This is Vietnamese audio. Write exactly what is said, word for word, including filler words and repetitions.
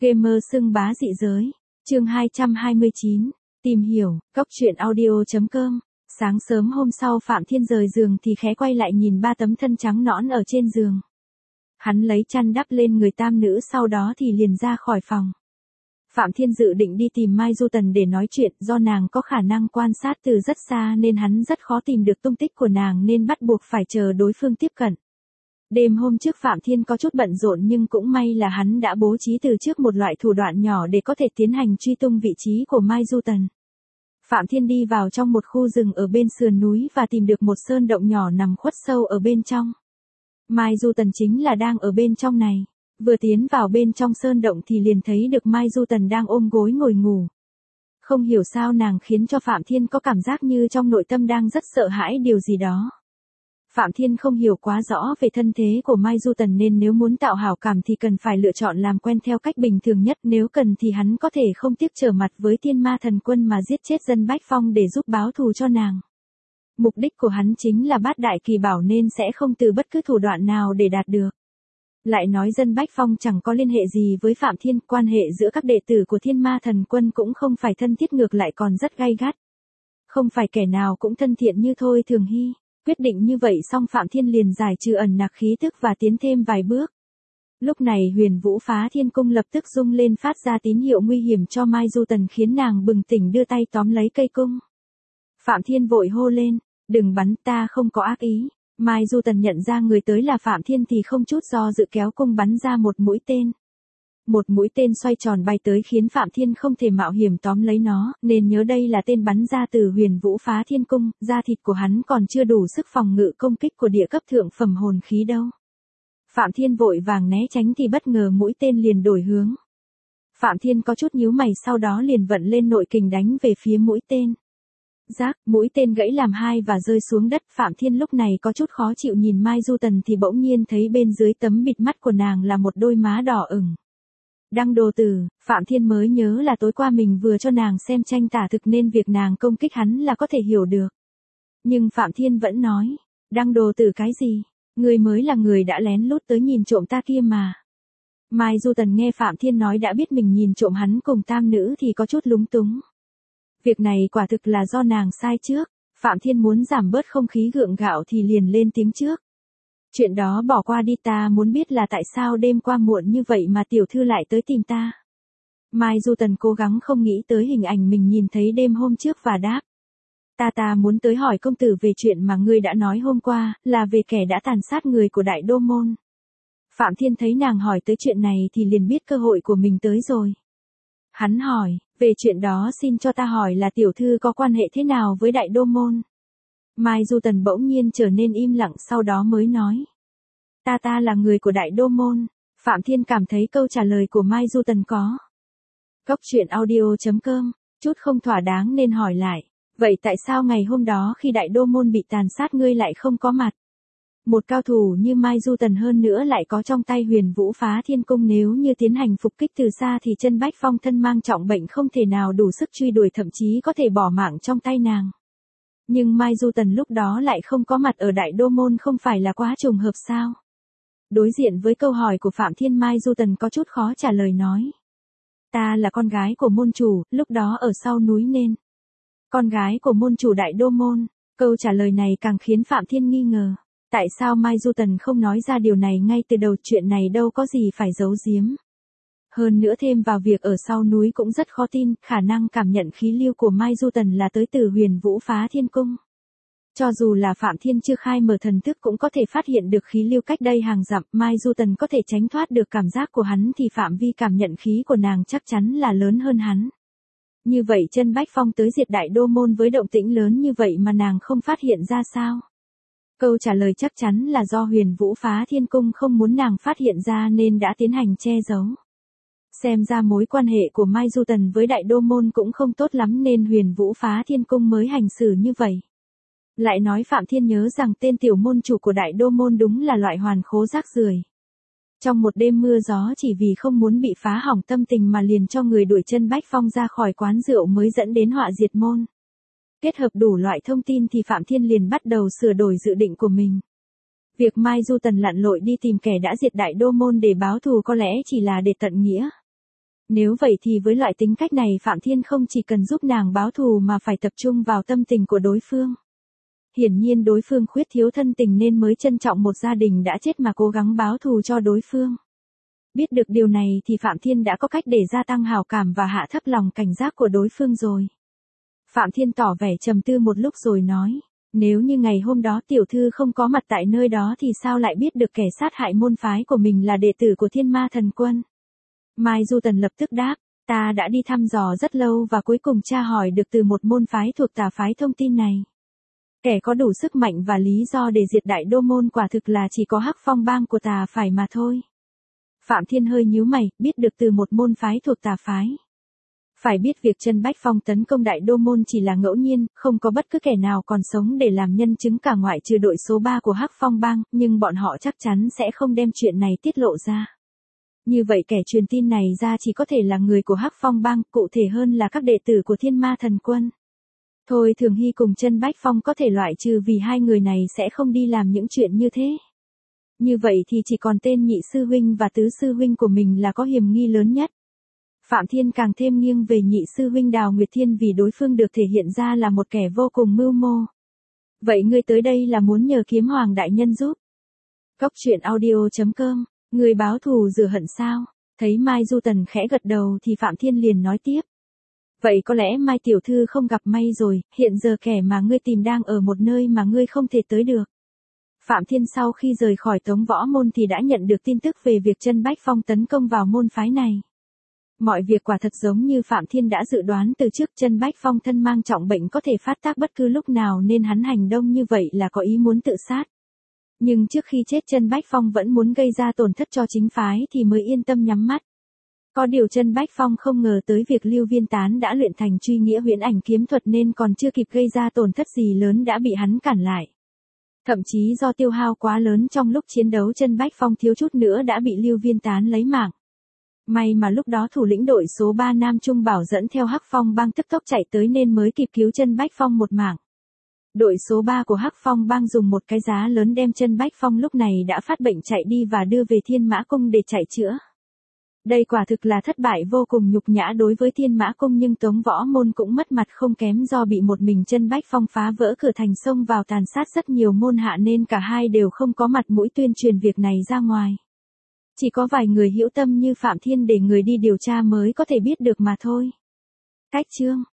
Gamer xưng bá dị giới. Chương hai trăm hai mươi chín. Tìm hiểu, cốc truyện audio chấm com. Sáng sớm hôm sau Phạm Thiên rời giường thì khẽ quay lại nhìn ba tấm thân trắng nõn ở trên giường. Hắn lấy chăn đắp lên người tam nữ sau đó thì liền ra khỏi phòng. Phạm Thiên dự định đi tìm Mai Du Tần để nói chuyện, do nàng có khả năng quan sát từ rất xa nên hắn rất khó tìm được tung tích của nàng nên bắt buộc phải chờ đối phương tiếp cận. Đêm hôm trước Phạm Thiên có chút bận rộn nhưng cũng may là hắn đã bố trí từ trước một loại thủ đoạn nhỏ để có thể tiến hành truy tung vị trí của Mai Du Tần. Phạm Thiên đi vào trong một khu rừng ở bên sườn núi và tìm được một sơn động nhỏ nằm khuất sâu ở bên trong. Mai Du Tần chính là đang ở bên trong này. Vừa tiến vào bên trong sơn động thì liền thấy được Mai Du Tần đang ôm gối ngồi ngủ. Không hiểu sao nàng khiến cho Phạm Thiên có cảm giác như trong nội tâm đang rất sợ hãi điều gì đó. Phạm Thiên không hiểu quá rõ về thân thế của Mai Du Tần nên nếu muốn tạo hảo cảm thì cần phải lựa chọn làm quen theo cách bình thường nhất, nếu cần thì hắn có thể không tiếc trở mặt với Tiên Ma Thần Quân mà giết chết Dân Bách Phong để giúp báo thù cho nàng. Mục đích của hắn chính là bát đại kỳ bảo nên sẽ không từ bất cứ thủ đoạn nào để đạt được. Lại nói Dân Bách Phong chẳng có liên hệ gì với Phạm Thiên, quan hệ giữa các đệ tử của Thiên Ma Thần Quân cũng không phải thân thiết, ngược lại còn rất gay gắt. Không phải kẻ nào cũng thân thiện như Thôi Thường Hy. Quyết định như vậy xong Phạm Thiên liền giải trừ ẩn nặc khí tức và tiến thêm vài bước. Lúc này Huyền Vũ Phá Thiên Cung lập tức rung lên phát ra tín hiệu nguy hiểm cho Mai Du Tần khiến nàng bừng tỉnh đưa tay tóm lấy cây cung. Phạm Thiên vội hô lên, đừng bắn, ta không có ác ý. Mai Du Tần nhận ra người tới là Phạm Thiên thì không chút do dự kéo cung bắn ra một mũi tên. Một mũi tên xoay tròn bay tới khiến Phạm Thiên không thể mạo hiểm tóm lấy nó, nên nhớ đây là tên bắn ra từ Huyền Vũ Phá Thiên Cung, da thịt của hắn còn chưa đủ sức phòng ngự công kích của địa cấp thượng phẩm hồn khí đâu. Phạm Thiên vội vàng né tránh thì bất ngờ mũi tên liền đổi hướng. Phạm Thiên có chút nhíu mày sau đó liền vận lên nội kình đánh về phía mũi tên. Rác, mũi tên gãy làm hai và rơi xuống đất. Phạm Thiên lúc này có chút khó chịu nhìn Mai Du Tần thì bỗng nhiên thấy bên dưới tấm bịt mắt của nàng là một đôi má đỏ ửng. Đăng đồ tử, Phạm Thiên mới nhớ là tối qua mình vừa cho nàng xem tranh tả thực nên việc nàng công kích hắn là có thể hiểu được. Nhưng Phạm Thiên vẫn nói, đăng đồ tử cái gì, người mới là người đã lén lút tới nhìn trộm ta kia mà. Mai Du Tần nghe Phạm Thiên nói đã biết mình nhìn trộm hắn cùng tam nữ thì có chút lúng túng. Việc này quả thực là do nàng sai trước, Phạm Thiên muốn giảm bớt không khí gượng gạo thì liền lên tiếng trước. Chuyện đó bỏ qua đi, ta muốn biết là tại sao đêm qua muộn như vậy mà tiểu thư lại tới tìm ta. Mai Du Tần cố gắng không nghĩ tới hình ảnh mình nhìn thấy đêm hôm trước và đáp. Ta ta muốn tới hỏi công tử về chuyện mà ngươi đã nói hôm qua, là về kẻ đã tàn sát người của Đại Đô Môn. Phạm Thiên thấy nàng hỏi tới chuyện này thì liền biết cơ hội của mình tới rồi. Hắn hỏi, về chuyện đó xin cho ta hỏi là tiểu thư có quan hệ thế nào với Đại Đô Môn? Mai Du Tần bỗng nhiên trở nên im lặng sau đó mới nói. Ta ta là người của Đại Đô Môn. Phạm Thiên cảm thấy câu trả lời của Mai Du Tần có. Cốc truyện audio chấm com, chút không thỏa đáng nên hỏi lại. Vậy tại sao ngày hôm đó khi Đại Đô Môn bị tàn sát ngươi lại không có mặt? Một cao thủ như Mai Du Tần hơn nữa lại có trong tay Huyền Vũ Phá Thiên Cung, nếu như tiến hành phục kích từ xa thì Chân Bách Phong thân mang trọng bệnh không thể nào đủ sức truy đuổi, thậm chí có thể bỏ mạng trong tay nàng. Nhưng Mai Du Tần lúc đó lại không có mặt ở Đại Đô Môn, không phải là quá trùng hợp sao? Đối diện với câu hỏi của Phạm Thiên, Mai Du Tần có chút khó trả lời nói. Ta là con gái của môn chủ, lúc đó ở sau núi nên. Con gái của môn chủ Đại Đô Môn, câu trả lời này càng khiến Phạm Thiên nghi ngờ. Tại sao Mai Du Tần không nói ra điều này ngay từ đầu, chuyện này đâu có gì phải giấu giếm. Hơn nữa thêm vào việc ở sau núi cũng rất khó tin, khả năng cảm nhận khí lưu của Mai Du Tần là tới từ Huyền Vũ Phá Thiên Cung. Cho dù là Phạm Thiên chưa khai mở thần thức cũng có thể phát hiện được khí lưu cách đây hàng dặm, Mai Du Tần có thể tránh thoát được cảm giác của hắn thì phạm vi cảm nhận khí của nàng chắc chắn là lớn hơn hắn. Như vậy Chân Bách Phong tới diệt Đại Đô Môn với động tĩnh lớn như vậy mà nàng không phát hiện ra sao? Câu trả lời chắc chắn là do Huyền Vũ Phá Thiên Cung không muốn nàng phát hiện ra nên đã tiến hành che giấu. Xem ra mối quan hệ của Mai Du Tần với Đại Đô Môn cũng không tốt lắm nên Huyền Vũ Phá Thiên Cung mới hành xử như vậy. Lại nói Phạm Thiên nhớ rằng tên tiểu môn chủ của Đại Đô Môn đúng là loại hoàn khố rác rưởi. Trong một đêm mưa gió chỉ vì không muốn bị phá hỏng tâm tình mà liền cho người đuổi Chân Bách Phong ra khỏi quán rượu mới dẫn đến họa diệt môn. Kết hợp đủ loại thông tin thì Phạm Thiên liền bắt đầu sửa đổi dự định của mình. Việc Mai Du Tần lặn lội đi tìm kẻ đã diệt Đại Đô Môn để báo thù có lẽ chỉ là để tận nghĩa. Nếu vậy thì với loại tính cách này Phạm Thiên không chỉ cần giúp nàng báo thù mà phải tập trung vào tâm tình của đối phương. Hiển nhiên đối phương khuyết thiếu thân tình nên mới trân trọng một gia đình đã chết mà cố gắng báo thù cho đối phương. Biết được điều này thì Phạm Thiên đã có cách để gia tăng hảo cảm và hạ thấp lòng cảnh giác của đối phương rồi. Phạm Thiên tỏ vẻ trầm tư một lúc rồi nói, nếu như ngày hôm đó tiểu thư không có mặt tại nơi đó thì sao lại biết được kẻ sát hại môn phái của mình là đệ tử của Thiên Ma Thần Quân? Mai Du Tần lập tức đáp, ta đã đi thăm dò rất lâu và cuối cùng tra hỏi được từ một môn phái thuộc tà phái thông tin này. Kẻ có đủ sức mạnh và lý do để diệt đại đô môn quả thực là chỉ có Hắc Phong bang của tà phái mà thôi. Phạm Thiên hơi nhíu mày, biết được từ một môn phái thuộc tà phái. Phải biết việc Trân Bách Phong tấn công đại đô môn chỉ là ngẫu nhiên, không có bất cứ kẻ nào còn sống để làm nhân chứng cả ngoại trừ đội số ba của Hắc Phong bang, nhưng bọn họ chắc chắn sẽ không đem chuyện này tiết lộ ra. Như vậy kẻ truyền tin này ra chỉ có thể là người của Hắc Phong bang, cụ thể hơn là các đệ tử của Thiên Ma Thần Quân. Thôi Thường Hy cùng Trân Bách Phong có thể loại trừ vì hai người này sẽ không đi làm những chuyện như thế. Như vậy thì chỉ còn tên nhị sư huynh và tứ sư huynh của mình là có hiểm nghi lớn nhất. Phạm Thiên càng thêm nghiêng về nhị sư huynh Đào Nguyệt Thiên vì đối phương được thể hiện ra là một kẻ vô cùng mưu mô. Vậy ngươi tới đây là muốn nhờ Kiếm Hoàng đại nhân giúp? Cốc truyện audio chấm com, ngươi báo thù rửa hận sao? Thấy Mai Du Tần khẽ gật đầu thì Phạm Thiên liền nói tiếp. Vậy có lẽ Mai tiểu thư không gặp may rồi, hiện giờ kẻ mà ngươi tìm đang ở một nơi mà ngươi không thể tới được. Phạm Thiên sau khi rời khỏi Tống Võ Môn thì đã nhận được tin tức về việc Trân Bách Phong tấn công vào môn phái này. Mọi việc quả thật giống như Phạm Thiên đã dự đoán từ trước, Trân Bách Phong thân mang trọng bệnh có thể phát tác bất cứ lúc nào nên hắn hành động như vậy là có ý muốn tự sát. Nhưng trước khi chết Trân Bách Phong vẫn muốn gây ra tổn thất cho chính phái thì mới yên tâm nhắm mắt. Có điều Trân Bách Phong không ngờ tới việc Lưu Viên Tán đã luyện thành truy nghĩa huyễn ảnh kiếm thuật nên còn chưa kịp gây ra tổn thất gì lớn đã bị hắn cản lại. Thậm chí do tiêu hao quá lớn trong lúc chiến đấu Trân Bách Phong thiếu chút nữa đã bị Lưu Viên Tán lấy mạng. May mà lúc đó thủ lĩnh đội số ba Nam Trung Bảo dẫn theo Hắc Phong bang tức tốc chạy tới nên mới kịp cứu Trân Bách Phong một mạng. Đội số ba của Hắc Phong bang dùng một cái giá lớn đem Trân Bách Phong lúc này đã phát bệnh chạy đi và đưa về Thiên Mã Cung để chạy chữa. Đây quả thực là thất bại vô cùng nhục nhã đối với Thiên Mã Cung nhưng Tống Võ Môn cũng mất mặt không kém do bị một mình Trân Bách Phong phá vỡ cửa thành xông vào tàn sát rất nhiều môn hạ nên cả hai đều không có mặt mũi tuyên truyền việc này ra ngoài. Chỉ có vài người hữu tâm như Phạm Thiên để người đi điều tra mới có thể biết được mà thôi. Cách chương